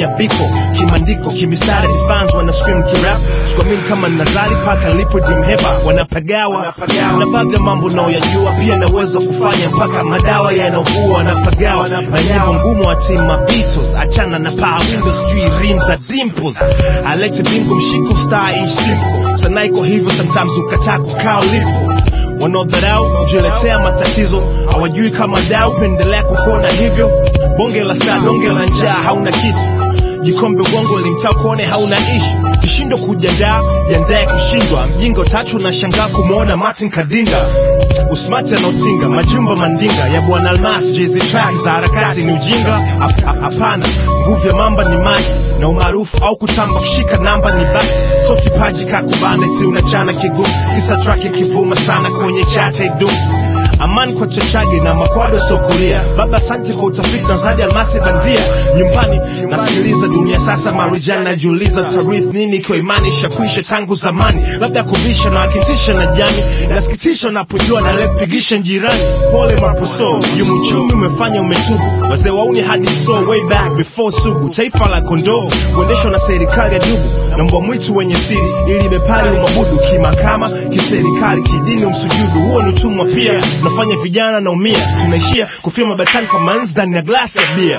natumia biko kimandiko kimistari fans wana scream kirap sikuamini kama nazali paka nilipo dimheba wanapagawa na baadhi ya mambo nao yajua pia naweza kufanya mpaka madawa yanaugua wanapagawa na nyimbo ngumu wa team Beatles achana na power windows tree rims za dimples Alex Bingo mshiko star ish simple sana iko hivyo sometimes ukataa kukaa ulipo wanaodharau kujiletea matatizo hawajui kama dau pendelea kukona hivyo bonge la star bonge la njaa hauna kitu jikombe ugongo limtao kuone hauna ishu kishindo kujadaa jandaye kushindwa mjinga utachu na shangaa kumuona Martin Kadinga usmati anaotinga majumba mandinga ya Bwana Almas Jay-Z track za harakati ni ujinga hapana nguvu ya mamba ni maji na umaarufu au kutamba kushika namba ni basi so kipaji kakubane ti unachana kigumu isa track ikivuma sana kwenye chate idumu Amani kwa chachage na makwado sokulia baba asante kwa utafiti na zadi almasi bandia nyumbani nasikiliza dunia sasa marijani najiuliza tarith nini kwa imani shakuisha tangu zamani labda kubisha na wakintisha na jani nasikitisha napojua na letpigisha njirani pole maposo yumuchumi umefanya umetubu wazee wauni hadi so way back before sugu taifa la kondoo kuendeshwa na serikali ya dubu na mbwa mwitu wenye siri ili bepari umabudu kimakama kiserikali kidini umsujudu huo ni utumwa pia nafanya vijana naumia tunaishia kufia mabatani kwa manzi ndani ya glasi ya bia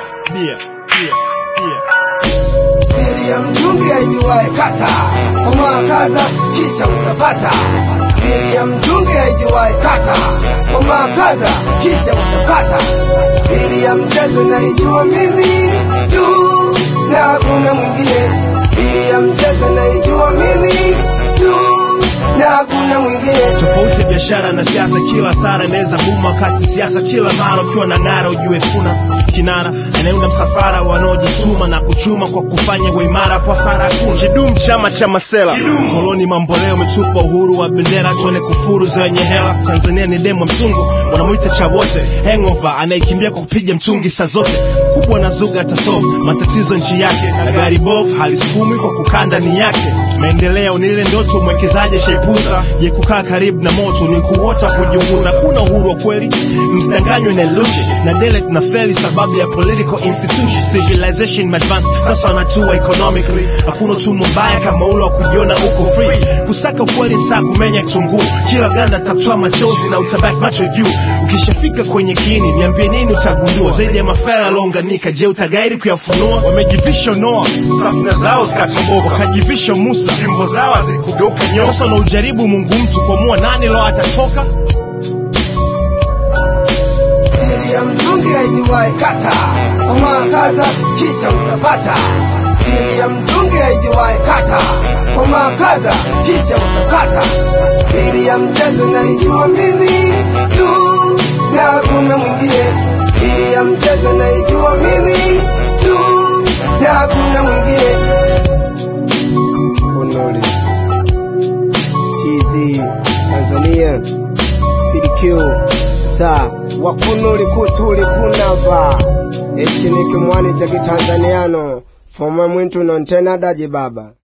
siri ya mtungi haijuwae kata komaa kaza kisha utapata siri ya mtungi haijuwae kata komaa kaza kisha utapata siri ya mchezo naijua mimi tu na hakuna mwingine siri ya mchezo naijua mimi tu na hakuna mwingine tofauti ya biashara na siasa kila sara inaweza buma kati siasa kila mara ukiwa na ngara ujue kuna kinara anayeunda msafara wanaojituma na kuchuma kwa kufanya uimara kwa sara kujidum chama cha masela koloni mamboleo umetupa uhuru wa bendera tuone kufuru zenye hela Tanzania ni demo mtungu wanamuita cha wote hangover anayekimbia kwa kupiga mtungi saa zote kubwa na zuga atasolve matatizo nchi yake na gari bovu halisukumi kwa kukaa ndani yake maendeleo ni ile ndoto mwekezaji shaipuza je kukaa karibu na moto ni kuota kujiunguza kuna uhuru wa kweli msidanganywe na illusion na delete na feli sababu ya political institution civilization advance sasa wanatua economically hakuna utumwa mbaya kama ule wa kujiona uko free kusaka ukweli saa kumenya kitunguu kila ganda tatoa machozi na utabaki macho juu ukishafika kwenye kiini niambie nini utagundua zaidi ya mafela longanika je utagairi kuyafunua wamejivisha Noa safina zao zikatomboka wakajivisha Musa jimbo zao zikudoka nyoka sasa na ujaribu Mungu mtu kuamua nani lo atatoka siri ya mtungi haijuwae kata komaa kaza kisha utapata siri ya mtungi haijuwae kata komaa kaza kisha utapata siri ya mchezo naijua mimi tu na hakuna mwingine siri ya mchezo naijua mimi tu na hakuna mwingine Onoli TZ Tanzania PDQ sa wakunuli kutuli kunava echiniki mwani cha kitanzaniano foma mwitu nontena daji baba